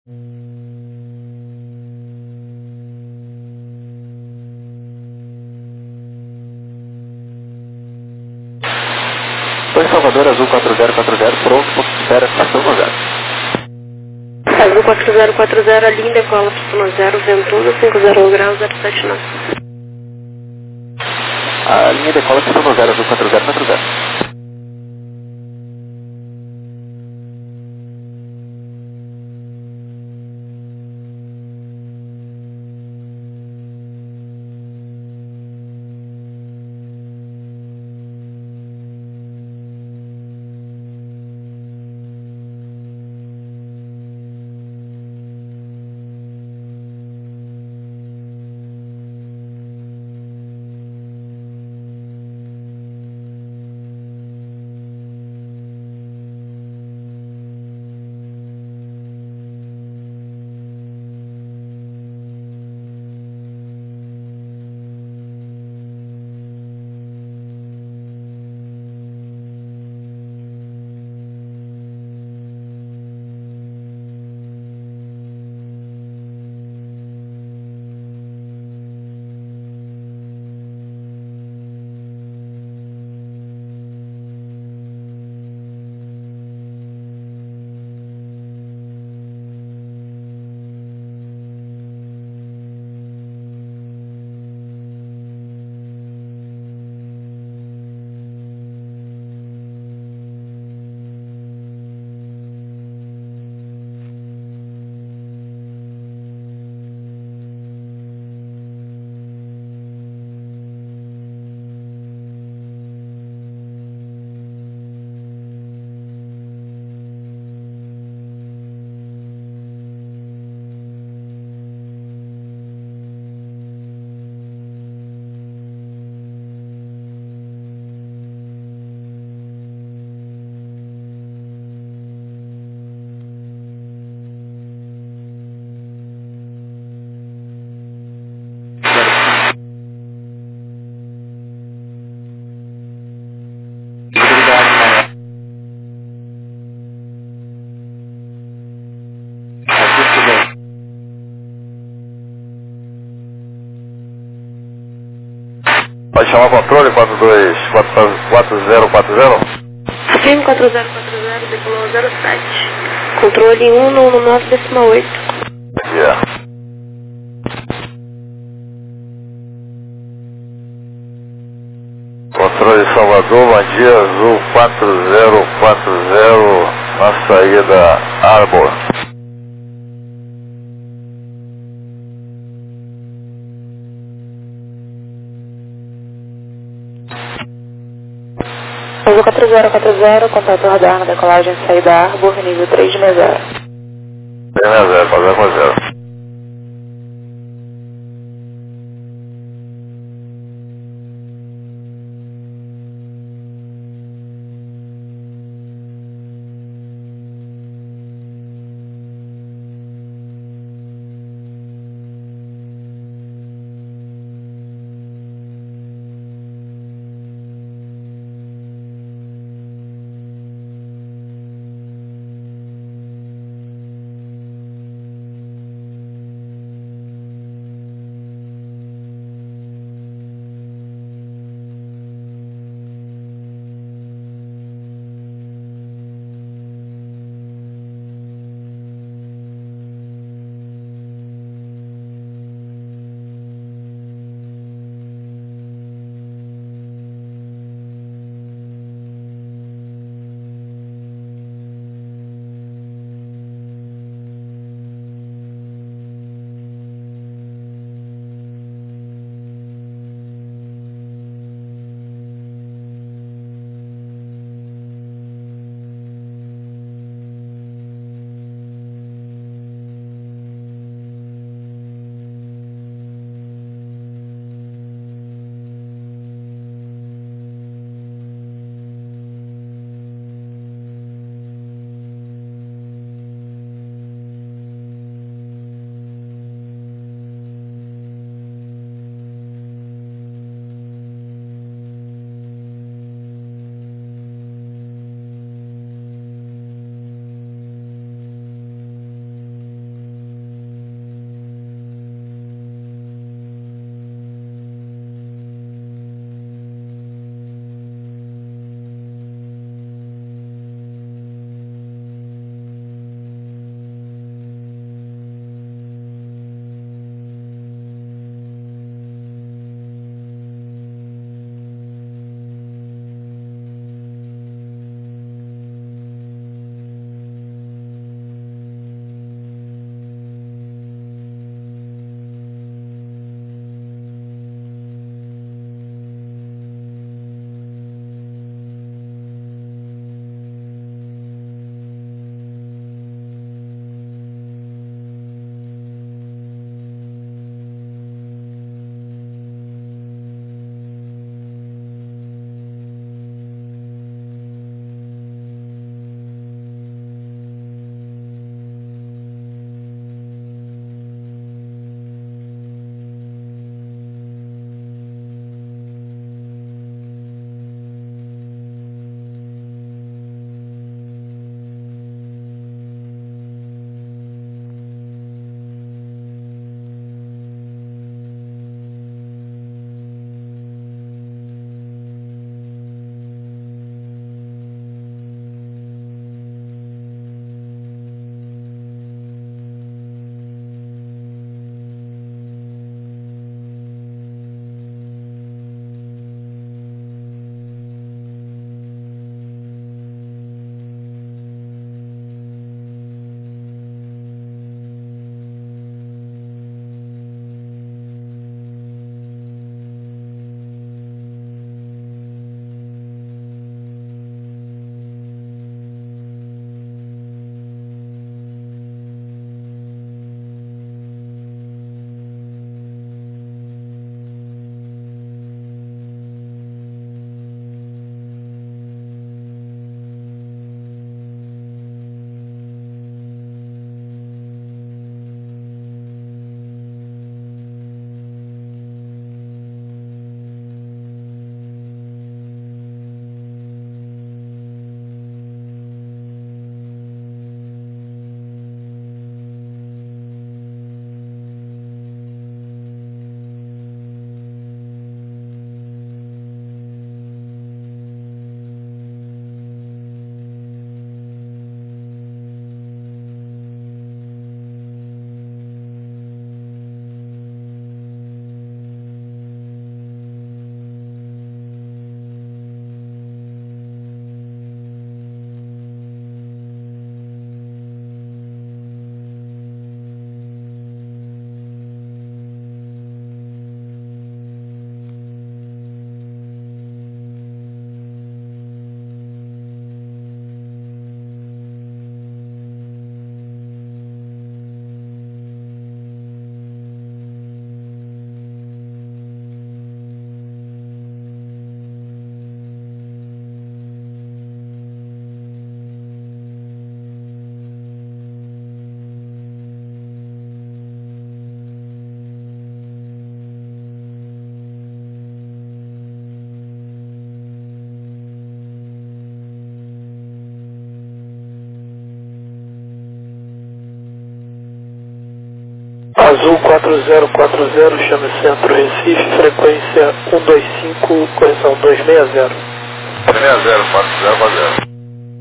Oi, Salvador, Azul 4040, pronto, ponto de espera, estação Nogara. Azul 4040, linha decola para 0, Ventura, 50 graus, 079. A linha decola estação Nogara, Azul 4040. Pode chamar o controle 4040? Sim, 4040, decolou 07. Controle 119,8. Yeah. Controle Salvador, bom dia, Azul 4040, na saída Arbor. Azul 4040, contato radar na decolagem saída Arbor, nível 3 de mesura. 360, fazer com 0. Azul 4040, chame Centro Recife, frequência 125, correção 260. 260, 4040.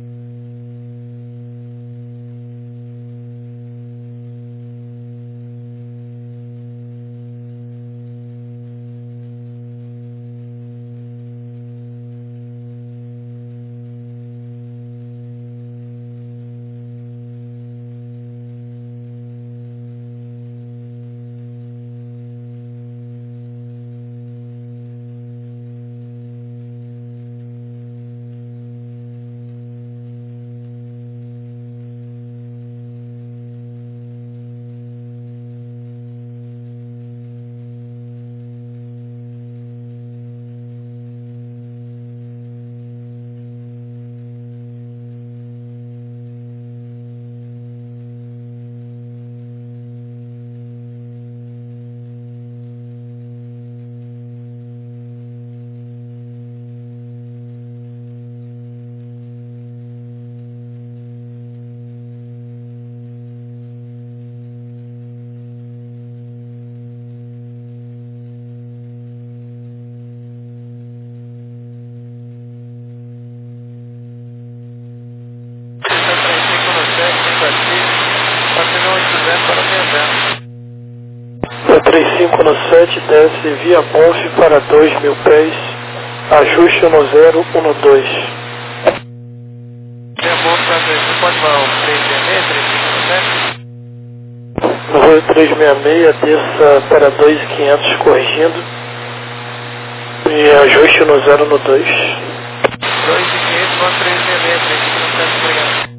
O 35 no 7, desce via Bonf para 2.000 pés, ajuste no 012. Via Bonf para 2.000, pode falar o 366, 35 no 7? No voo 366, desça para 2.500 corrigindo e ajuste no 012. 2.500, voo 366, 35 no 7, obrigado.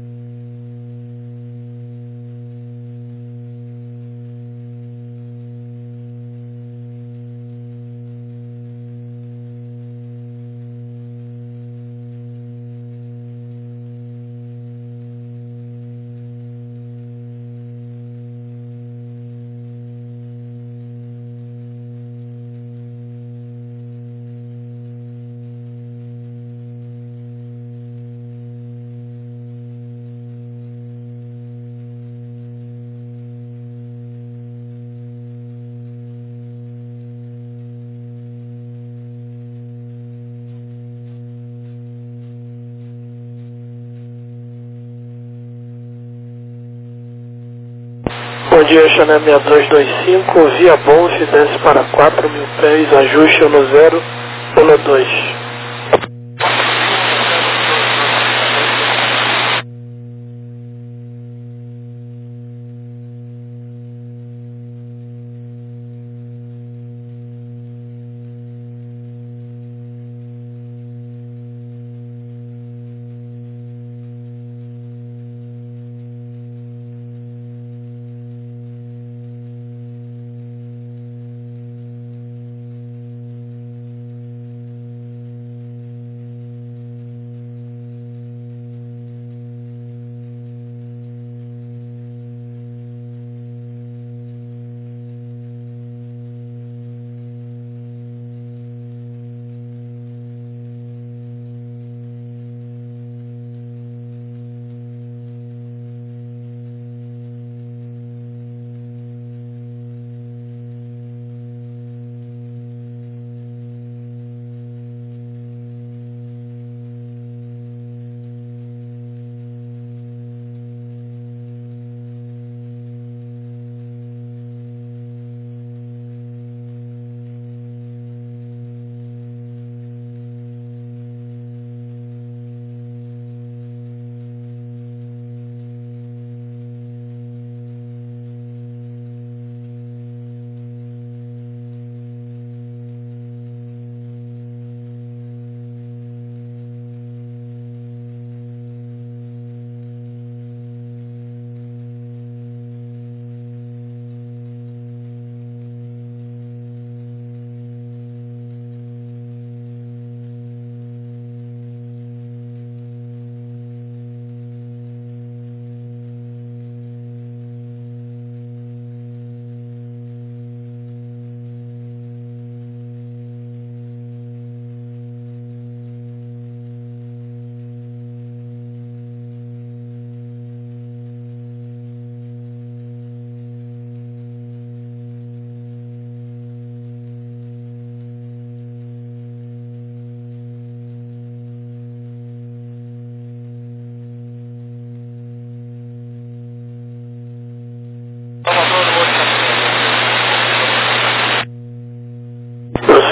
Bom dia, Chanel 6225, via Bonf, desce para 4.000 pés, ajuste no 012.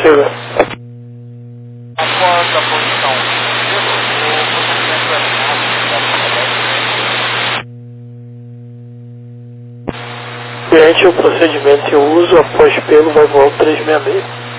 Siga. Após a posição do modelo, o procedimento é Mediante o procedimento em uso, após pelo, vai voar o 366.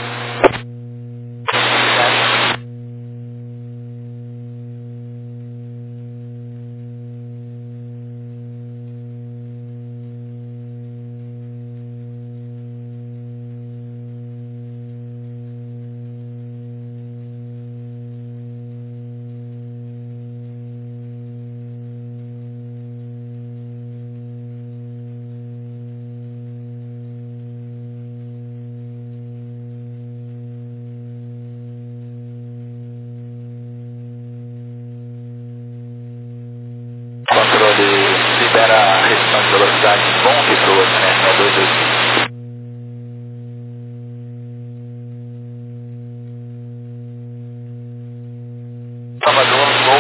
Controle libera a restrição de velocidade bom que para o SNS 6225. Salvador, voo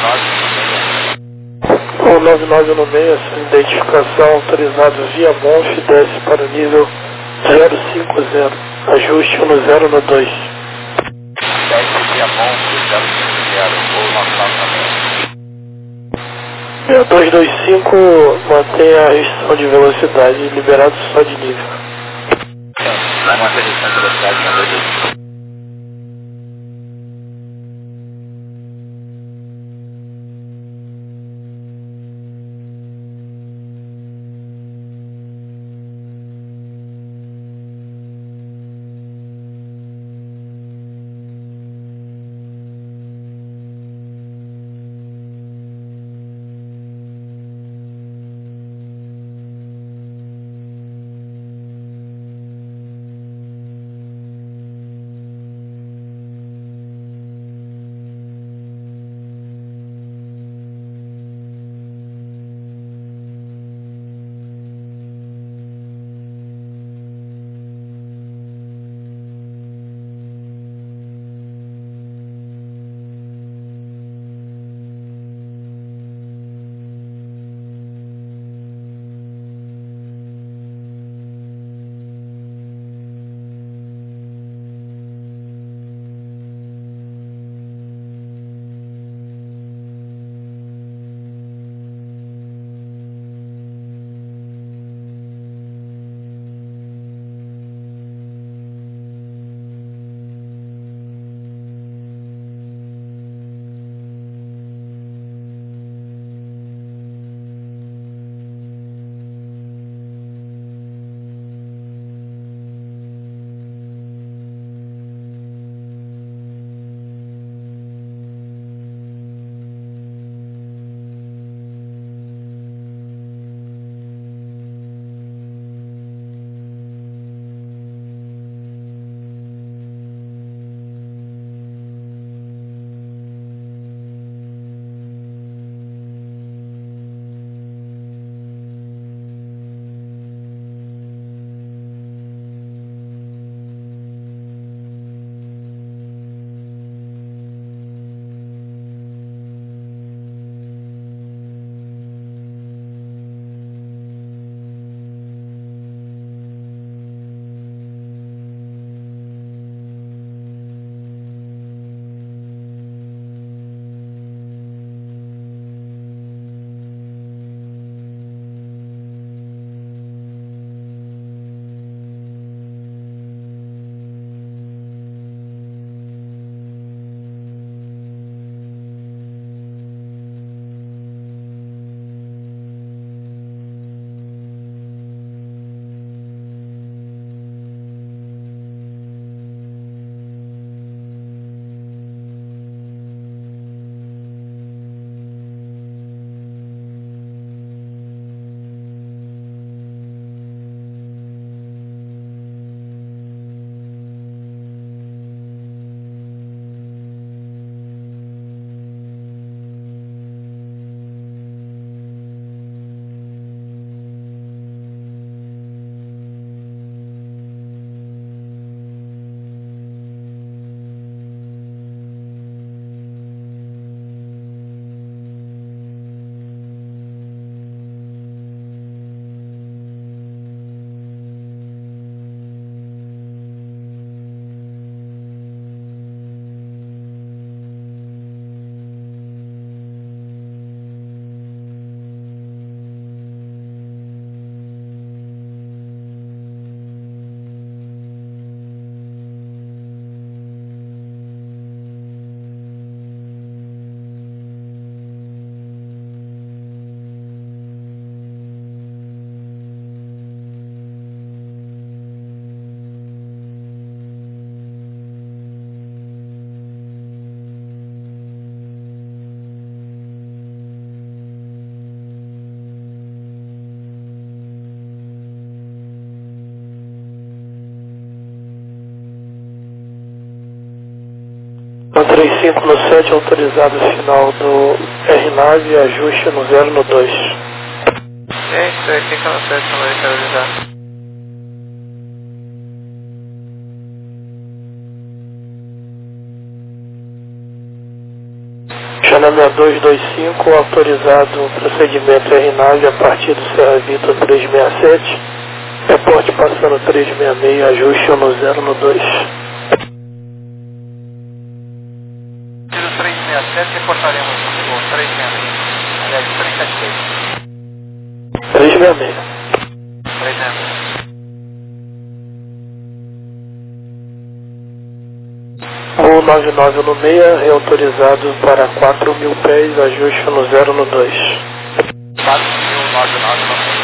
9996. O 9996, sua identificação autorizado via Monf, desce para o nível 050. Ajuste 10 no 2. Desce via bom 050, voo 9996. 225 mantém a restrição de velocidade, liberado só de nível. Vai manter a restrição de velocidade na 225. 35 no 7, autorizado final do RNAV, ajuste no 0 no 2. Gente, 35 no 7, não vai realizar. Channel 6225, autorizado procedimento RNAV a partir do Serra Vitor 367, reporte passando 366, ajuste no 0 no 2. 367, reportaremos no 366. Aliás, 376. 366. 366. O 99 no 6, reautorizado para 4.000 pés, ajuste no 0 no 2. 4.099 no 6.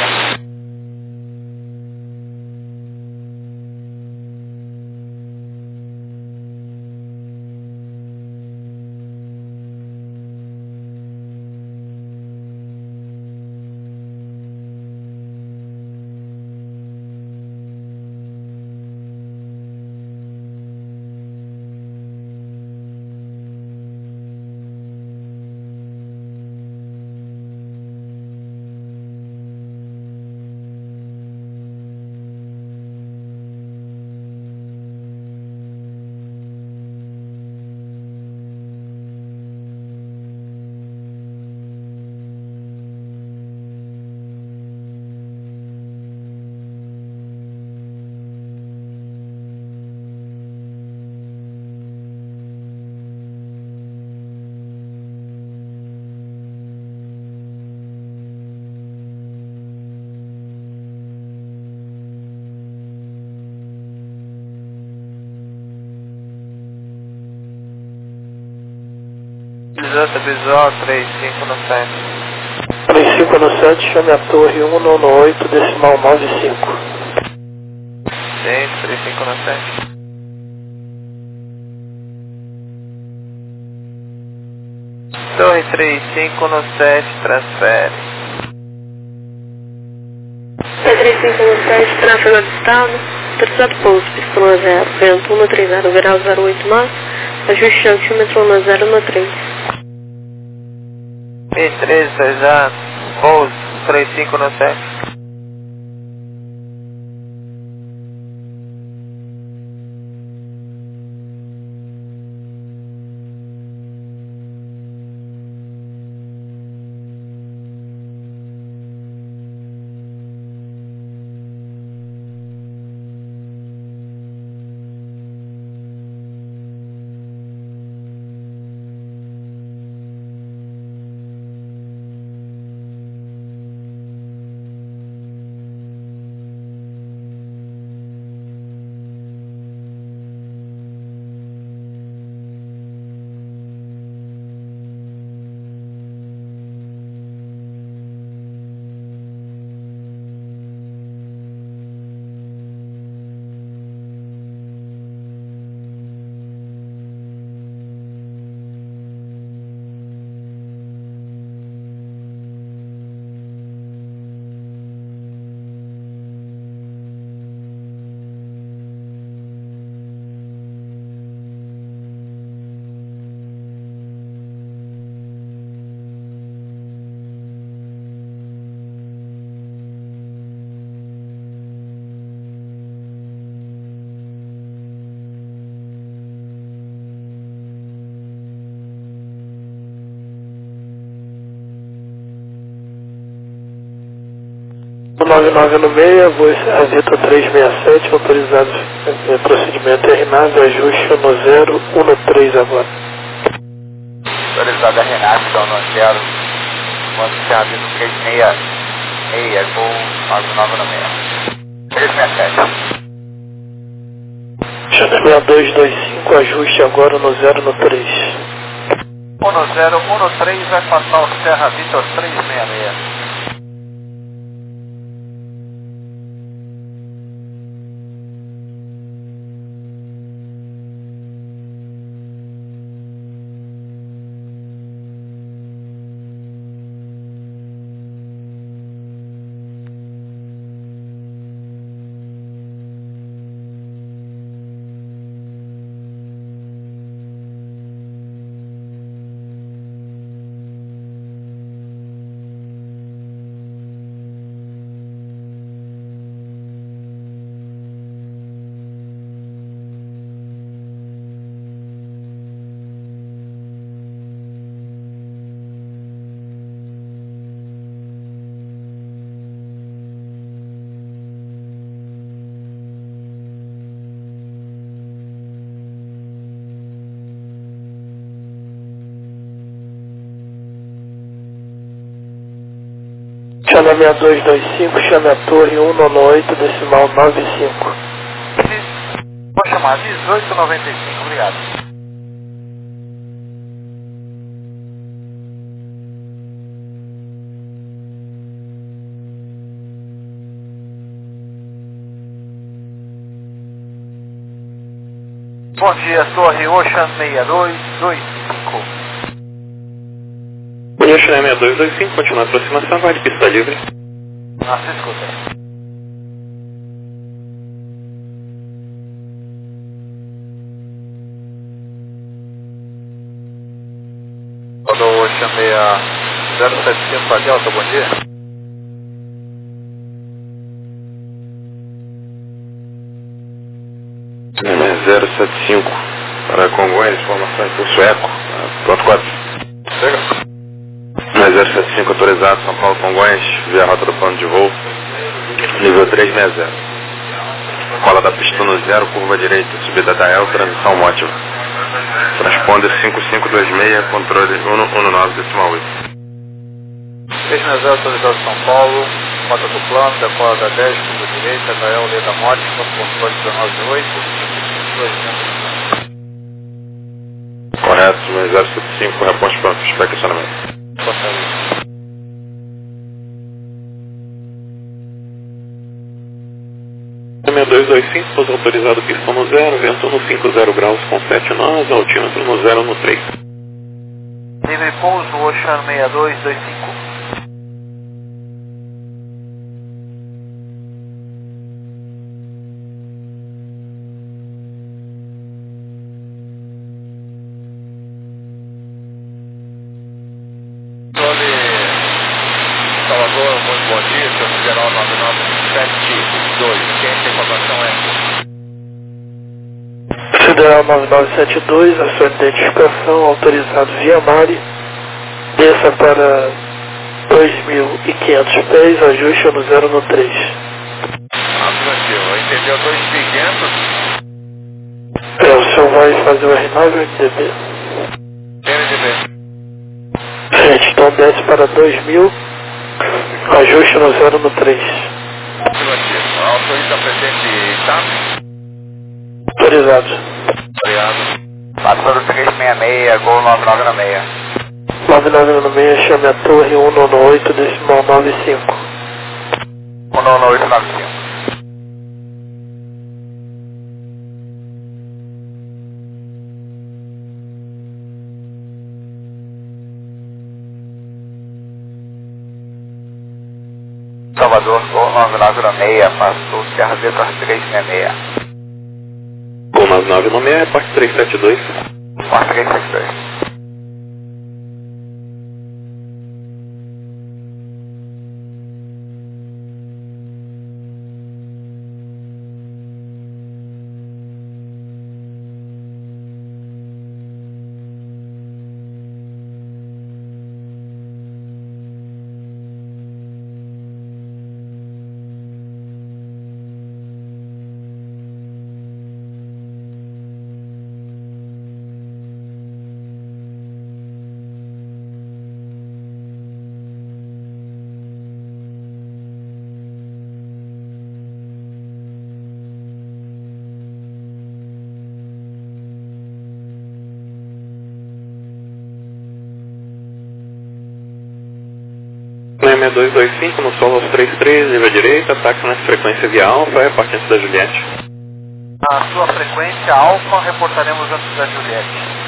Visual 35 no 7. 35 no 7, chame a torre 198, decimal 95. Gente, 35 no 7. Torre 35 no 7, transfere. 35 no 7, tráfego avistado, autorizado pouso, pistona 0, vento 130 grau 08 nós, ajuste altímetro no 0 no 3. 13, já, pouso, 35 no 7. O 99 no 6, voo Serra Vitor 367, autorizado procedimento RNAV, ajuste no 0, 1 no 3 agora. Autorizado a Renata, então no 0, quando Serra Vitor 366, voo 99 no 6. 367. Channel 6225, ajuste agora no 0 no 3. 1 no 0, 1 no 3, vai passar o Serra Vitor 366. na 6225, chame a torre 198, decimal 95. Vou chamar 1895, obrigado. Bom dia, Torre Ocean 6225. Bom dia, Ocean 6225, continua a aproximação, vai de pista livre. Nossa, escuta. Rodou Ocean 6075 para Delta, bom dia. É 075 para Congonhas, informação em curso eco, pronto 4. Chega. 075 autorizado, São Paulo, Congonhas, via rota do plano de voo, nível 360. Cola da pista no 0, curva direita, subida da EL, transmissão móvel. Transponder 5526, controle 119,8. 360 autorizado São Paulo, rota do plano, decola da 10, curva direita, da EL, Leda Mótica, controle 198. Correto, 075, reposto para estacionamento. Portaria. É 6225, pouso autorizado, pistão no 0, vento no 50 graus com 7 nós, altímetro no 0 no 3. Livre pouso, Ocean 6225. Salvador, muito bom dia, seu Federal 9972, quem tem informação é? Federal 9972, a sua identificação, autorizado via Mari, desça para 2.500 pés, ajuste no 0 no 3. Afirmativo, entendeu 2.500? O senhor vai fazer o R9 ou MDB? MDB. Gente, então desce para 2.000, ajuste no 0 no 3. Afirmativo, autoriza presente TAP? Autorizado. Obrigado. Passando 366, Gol 9996. 9996, chame a torre 198, decimal 95. 19895. Salvador, Gol 9996, passou Serra Veta 366. Gol 9996, parte 372. Parte 372. Na 6225, no solo aos 33, nível direita, ataque na frequência via alfa, é parte antes da Juliette. A sua frequência alfa reportaremos antes da Juliette.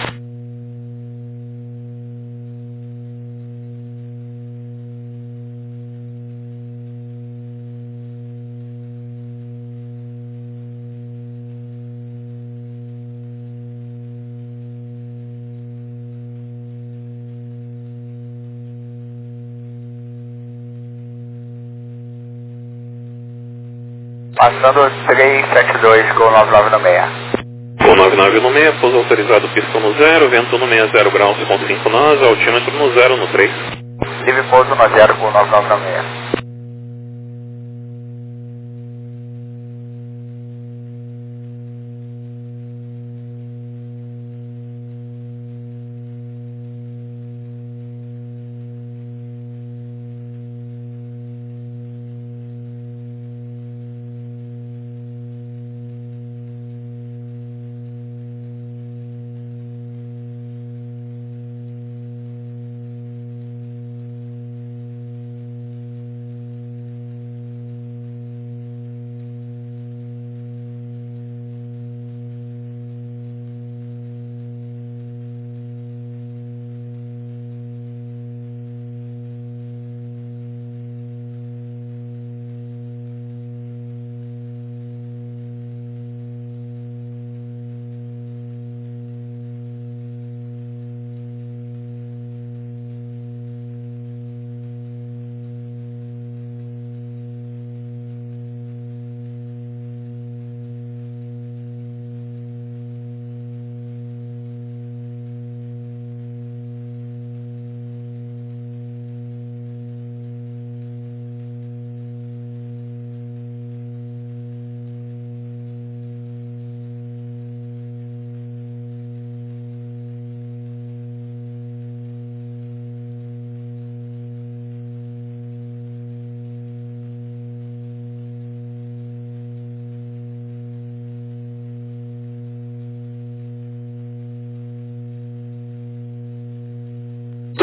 Passando 372 com 9996. Gol 9996, pouso autorizado, pistão no 0, vento no 60 graus com 5 nós, altímetro no 0 no 3. Livre pouso no 0 com 9996.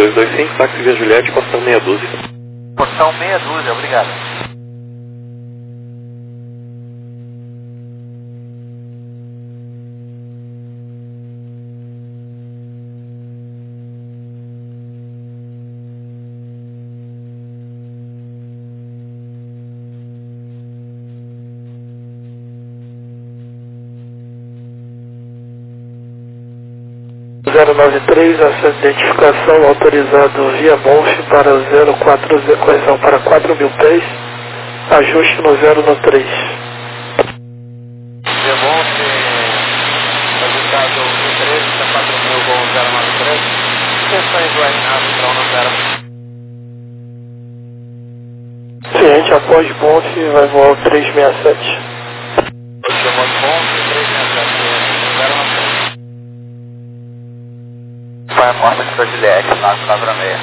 225, táxi Via Juliette, portão meia dúzia. Portão meia dúzia, obrigado. Zero 93, essa identificação autorizado via Monf para 04, correção para 4.000 pés, ajuste no 0 no 3. Via Monf, ajustado no 13, está 4.000 com 093. Extensões do Renato, então no 0. Ciente, após Monf, vai voar o 367. Chamou de Monf, 367, 093. Foi a porta de Via Juliette, na palavra meia.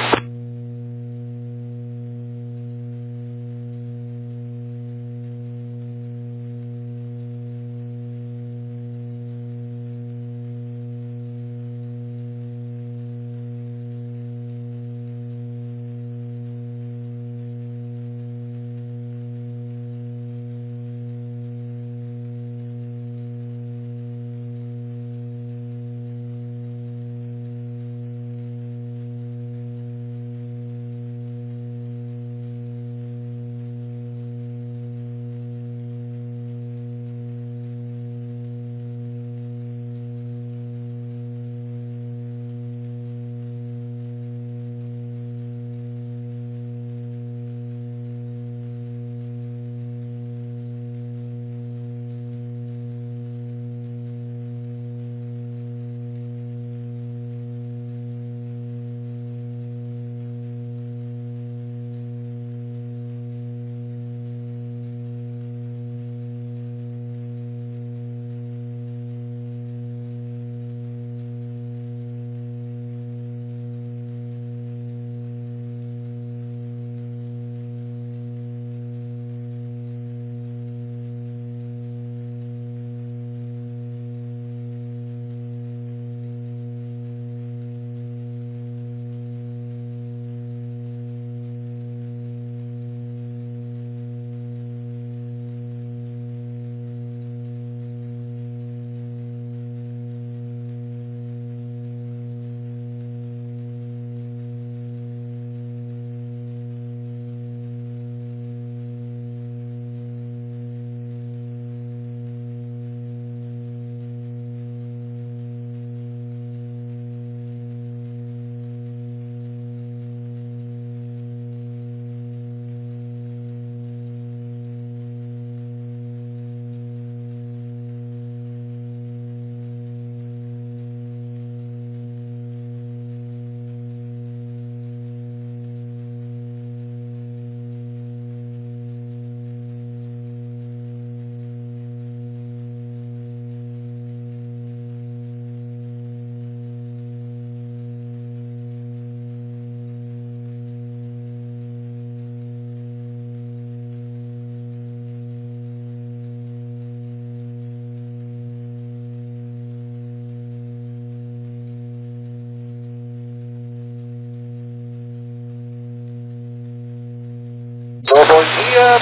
Bom dia,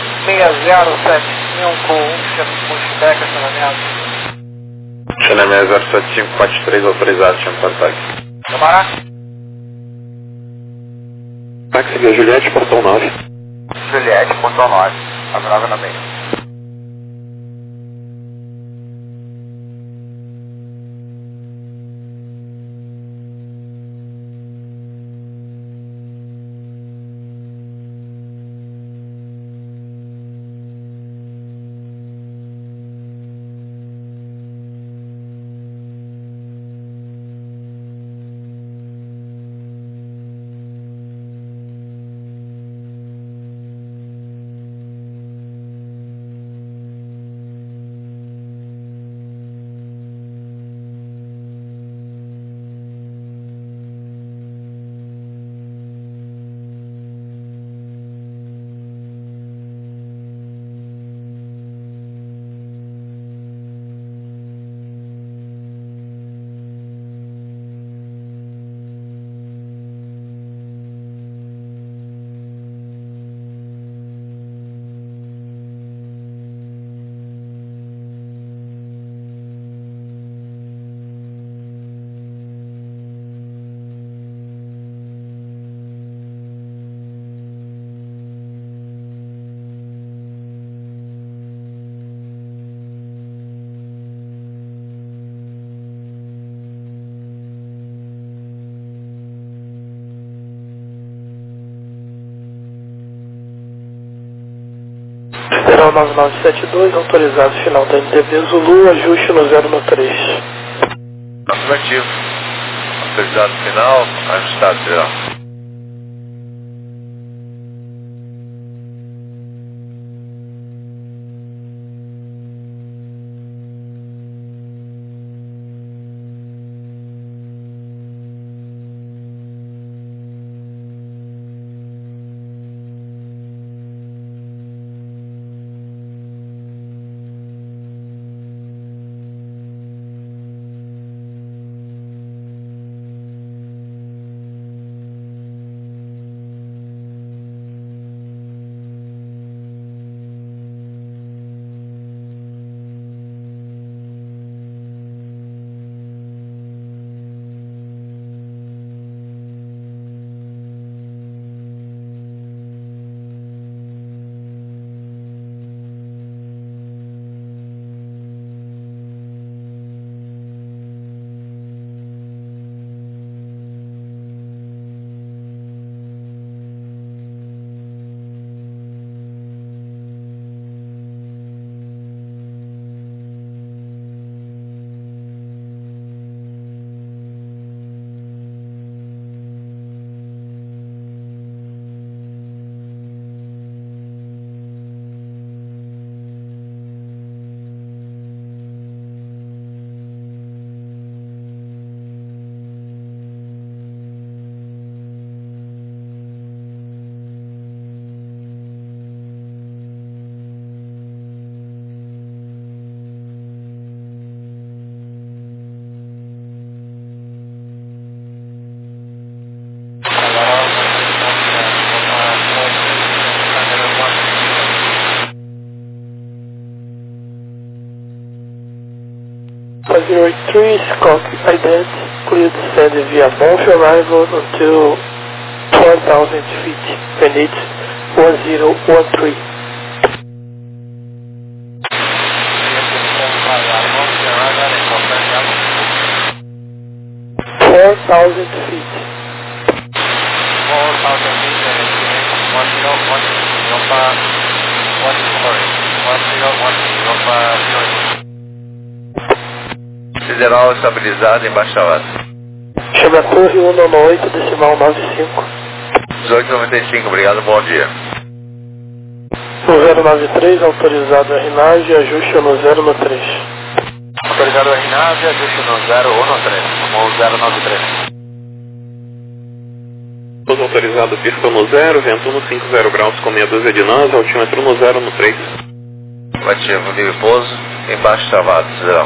6075, Pushback, acionamento. Xané 607543, autorizado, chama para táxi. Camará? Táxi Via Juliette, portão 9. Juliette, portão 9, agradável na meia. 09972, autorizado final da NTB Zulu, ajuste no 0 no 3. Afirmativo. Autorizado final, ajustado geral. .083, Scott ident, clear descend via Monf arrival until 4,000 feet, Phoenix 1013. feet. 4,000 feet and estimate 1010. Sideral estabilizado embaixo da hora. Chama a torre 198, decimal 95. 1895, obrigado, bom dia. No 093, autorizado a RNAV, ajuste no 0 no 3. Autorizado a RNAV, ajuste no 0 ou no 3, como 093. Pouso autorizado, pista no 0, vento no 50 graus com meia dúzia de nós, altímetro no 0 no 3. Ativo, livre pouso, embaixo travado, sideral.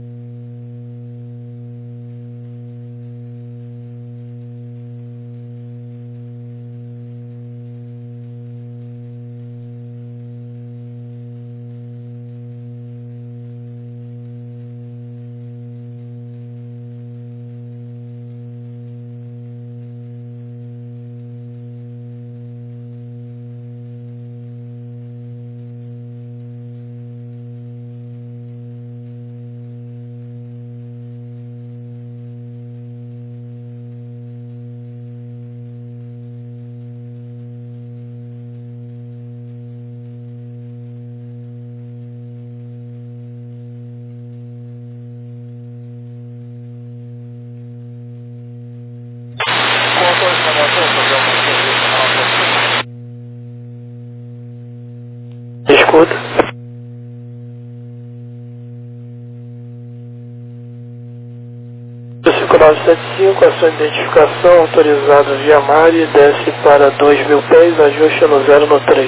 Escuta. O 5975, a sua identificação, autorizado via Mari, desce para 2.000 pés, ajuste no 0 no 3.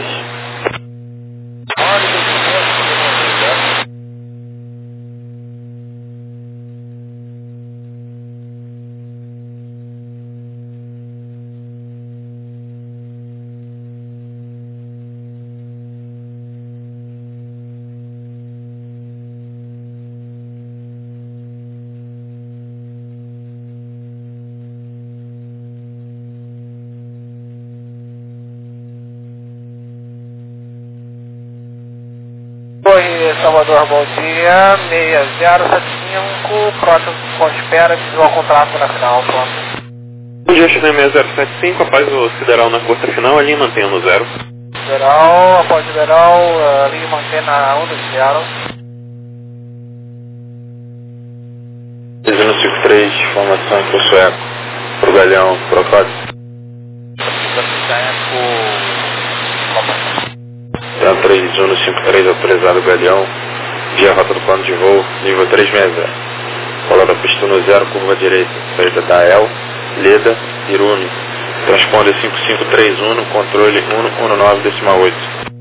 Oi, Salvador, bom dia. 6075, próximo ponto de espera, visual contrato na final, pronto. Ajuste no 6075, após o sideral na curta final, ali mantenha no 0. após liberal, linha mantena 1 do Seattle. 153, formação em curso eco, pro Galeão, trocado. Tá 3153, autorizado Galeão, via rota do plano de voo, nível 360. Cola da pista no 0, curva direita, saída da El, Leda, Irune. Transponder 5531, controle 119,8.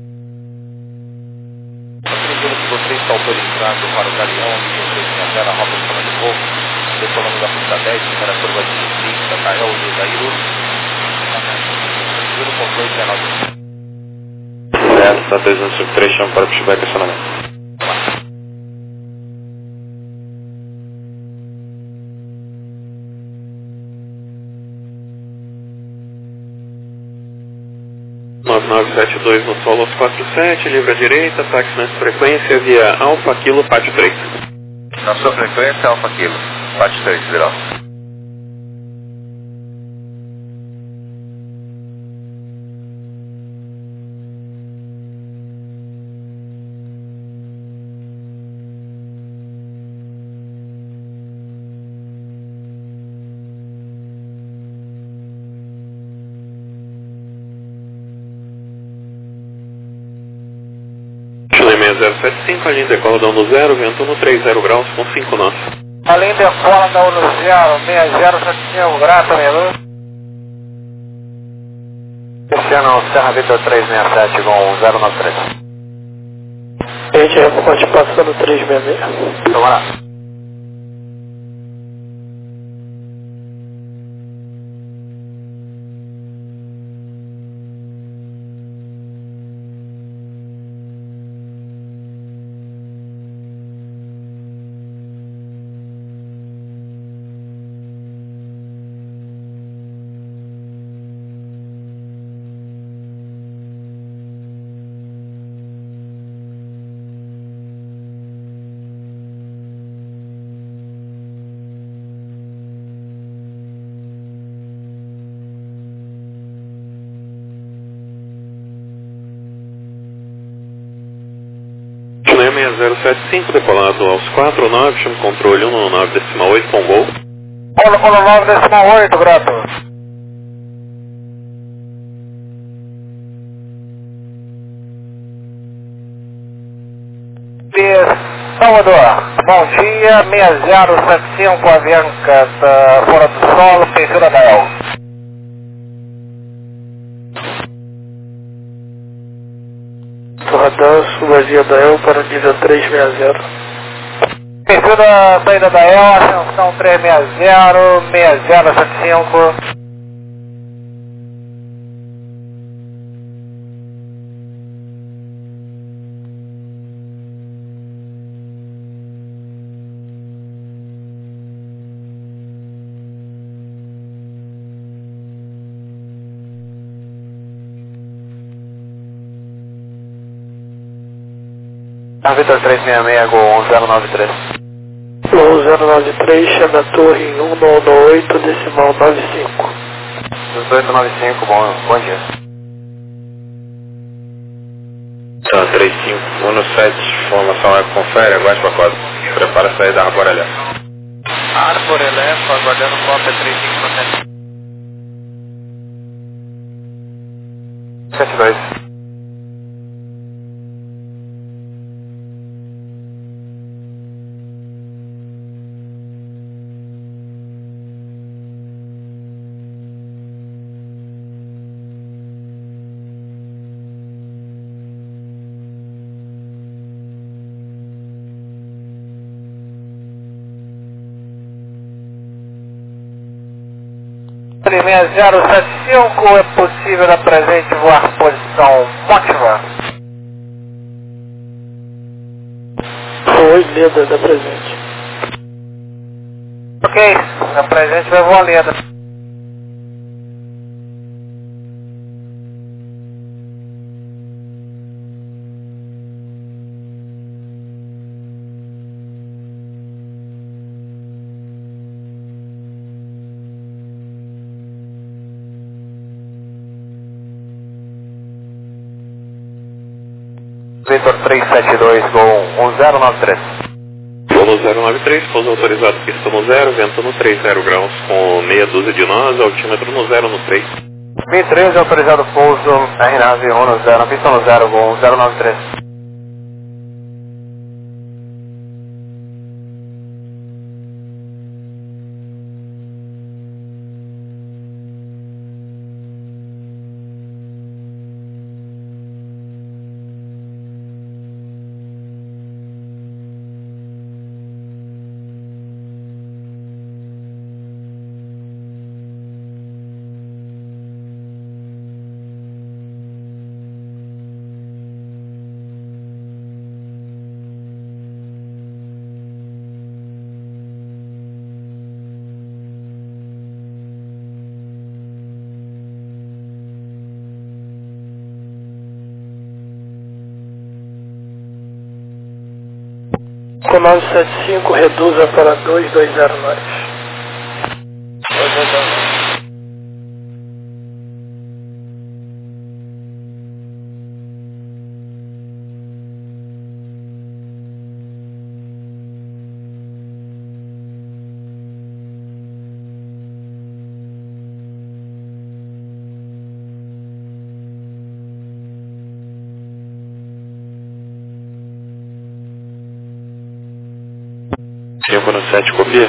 Acredito que você está autorizado para o Galeão, nível 360, a rota do plano de voo, decolando da pista 10, primeira curva de direita, da El, Leda, Irune. Tranquilo, controle 19. Certo, tá 3153, chama para pushback e acionamento. no solo 47, livre à direita, táxi nessa frequência via Alfa Kilo Pátio 3. Na sua frequência, Alfa Kilo, Pátio 3, virou. Chile 6075, a linha decola da 10, vento no 30 graus com 5 nós. A linha decola da 10, 6075, grato, meu. Cristiano, Serra Vitor 367 com 093. Gente, pode passar no 366. Vamos lá. Chile 6075, decolado aos 49, chama controle 119,8 com gol. 119,8, grato. Salvador, bom dia, 6075, Avianca, fora do solo, pintura da El. Radar, vazia da El para nível 360. Pintura, saída da El, ascensão 360, 6075. A Vitor 366 com 1093. 1093, chama a torre em 198, decimal 95. 1895, bom dia. Tá 3517, formação eco confere, aguarde para quadro. Prepara a saída da Arborelé. Arborelé, aguardando cópia 3517. 72. Linha 075, é possível da presente voar posição Motiva? Oi, Leda da presente. Ok, da presente vai voar Leda. Vitor 372, Gol 1093. Gol no 093, pouso autorizado, pista no 0, vento no 30 graus, com meia dúzia de nós, altímetro no 0 no 3. 1013, autorizado pouso, RNAV 10, pista no 0, Gol 1093. Com 975, reduza para 2209. Cinco no 7, copia.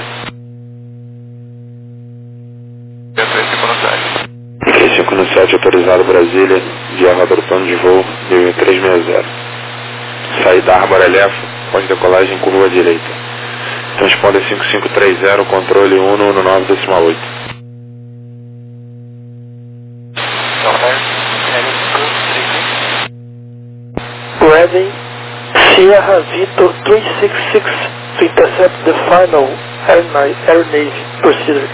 5 no 7, autorizado Brasília, via rota do plano de voo, 1360. Saída Árbora Elefo, pós-decolagem curva direita. Transponder 5530, controle 119,8. Reading Sierra Vitor 366 to intercept the final Air Navy procedure.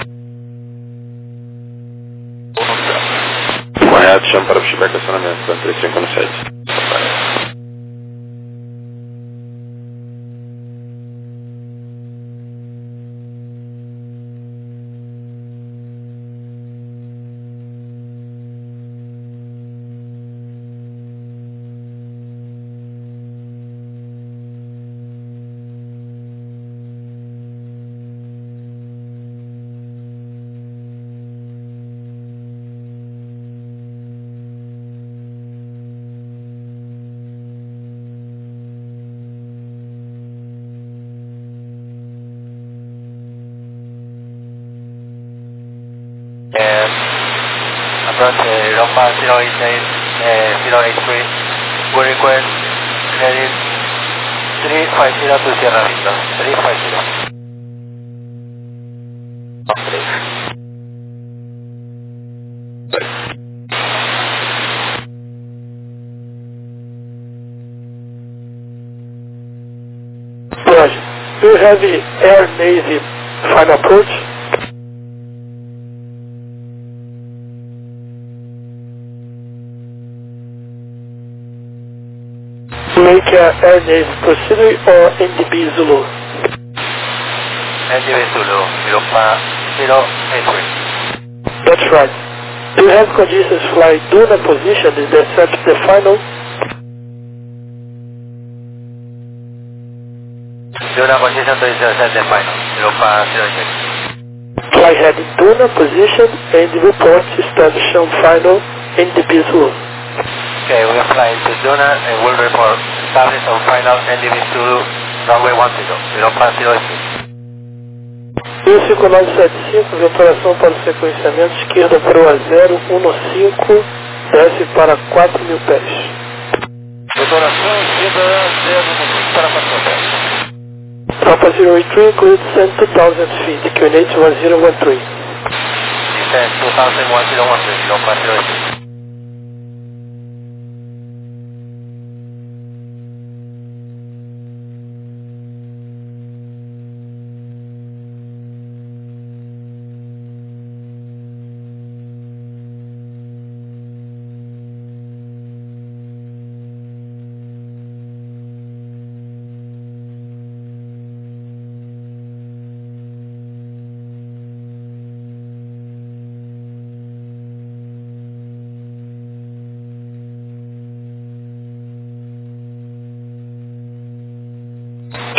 Correto, chama para o feedback acionamento, 35 no 7. Approach Europa 083, we request credit 350 to Sierra Vista, 350. Roger. Do you have the Air Navy final approach? Make Air Navy procedure or NDB Zulu? NDB Zulu, Europa 083. That's right. Do you have conditions flight Duna position is that set the final? Duna position to set the final, Europa 083. Fly heading Duna position and report establishing final NDB Zulu. Okay, we are flying to Duna and we'll report establish on final NDB Zulu runway 10, Europa 083. 5975, de operação para o sequenciamento, esquerda proa 015, desce para 4.000 pés. Decoração esquerda 015 para 4.000 pés. Papa 083, clear descent 2,000 feet, QNH 1013. Descent 2013, Europa 083.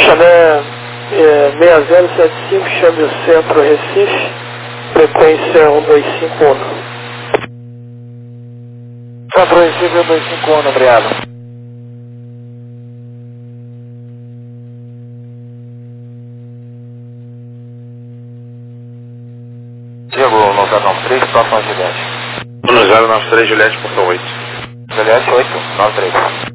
Chané 6075, chame o centro Recife, frequência 1251. Centro Recife 1251, obrigado. Diego, 993, próximo a Juliette. 1093, Juliette, portão 8. Juliette 893.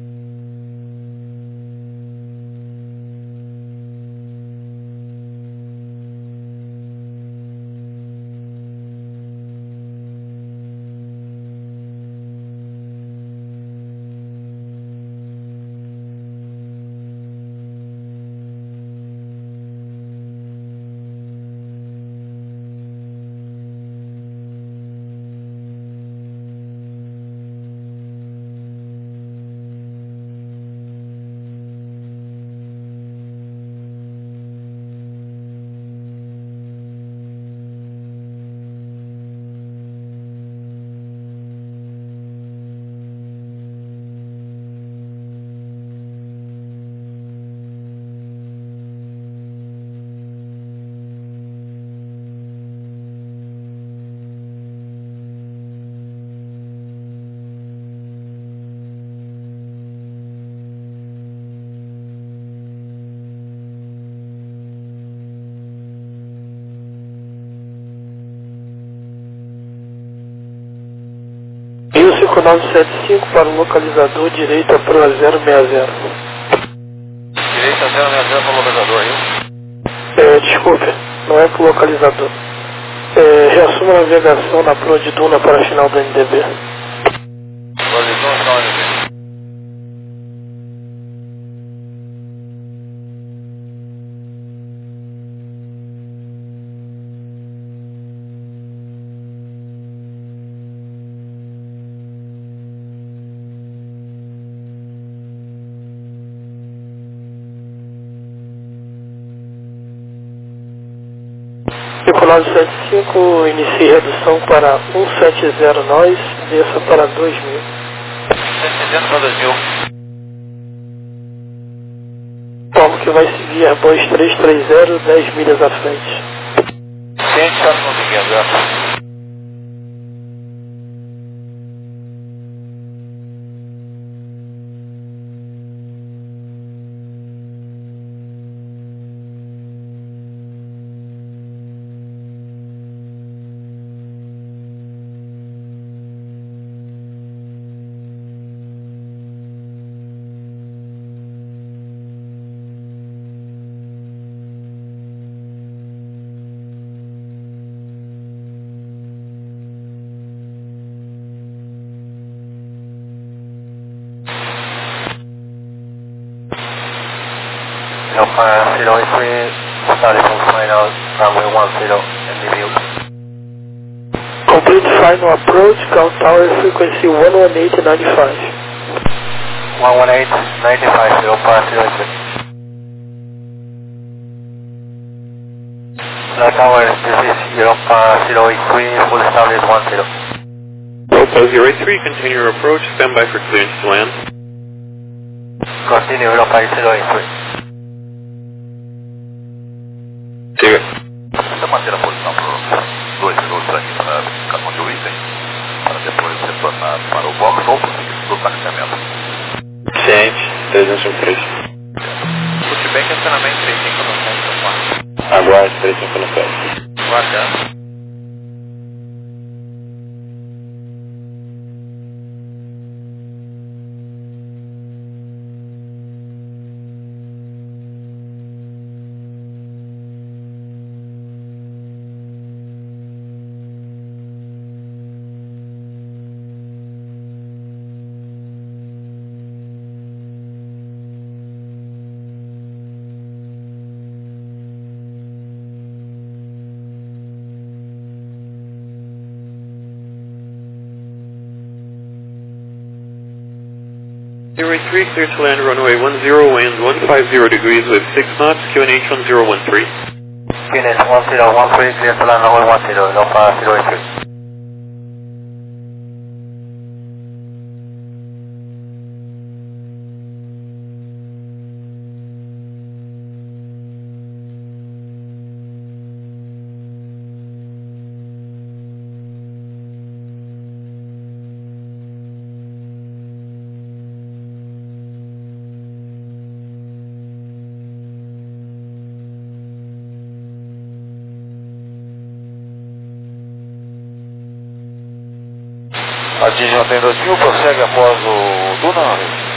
Rio 5975 para o localizador, direita para 060. Direita 060 para o localizador, Rio. Desculpe, não é para o localizador. Reassuma a navegação na proa de Duna para a final do NDB. Proa final NDB. Rio 975, inicie redução para 170 nós, desça para 2000. 170 para 2000. Como que vai seguir Airbus 330, 10 milhas à frente. Ciente, está conseguindo, é. Alpha 083, starting from final runway 10 and review. Complete final approach, count tower frequency 118.95. 118.95, Alpha 083. Flight tower, this is Europa 083, full established 10. Europa 083, continue your approach, stand by for clearance to land. Continue Europa 083. Siga. Você manter a posição para os 2 minutos aqui para a verificação de item, para depois retornar para o box ou prosseguir do taxiamento. Ciente, 353. Footbank é acionamento 3597. Aguarde, 357. Guardando. Runway 3, clear to land runway 10 and 150 degrees with 6 knots, QNH 1013. QNH 1013, clear to land runway 10, Alpha 083. Atinge a 2000, prossegue após o Duna.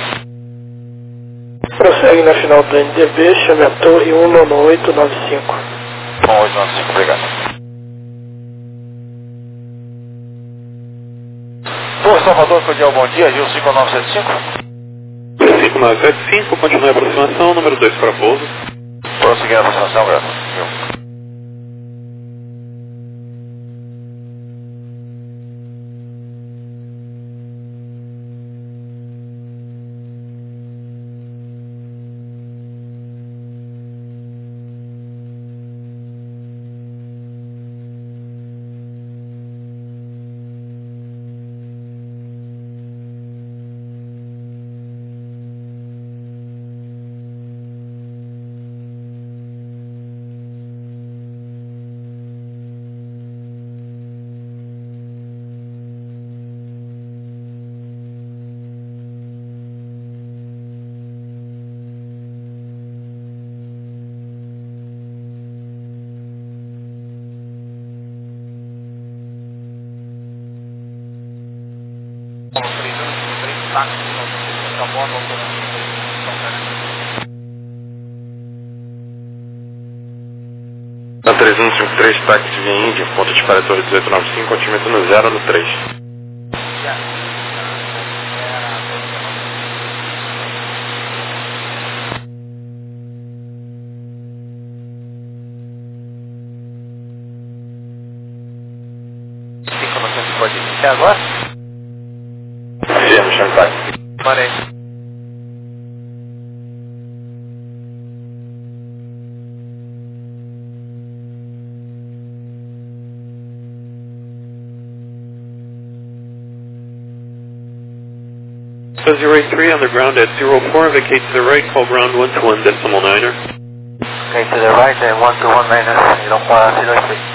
Prossegue na final do NDB, chame a torre 19895. 1895, obrigado. Torre Salvador, cordial bom dia, Rio 5975. 5975, continue a aproximação, número 2 para pouso. Prosseguindo a aproximação, graças. Na 3153, táxi via Índia, ponto de paratório 1895, atingimento no 0 no 3. Pode iniciar agora? Firme, chame táxi. Parei. So 083 on the ground at 04, vacate to the right, call ground 121.9er. Okay, to the right, 121.9er, 04, 083.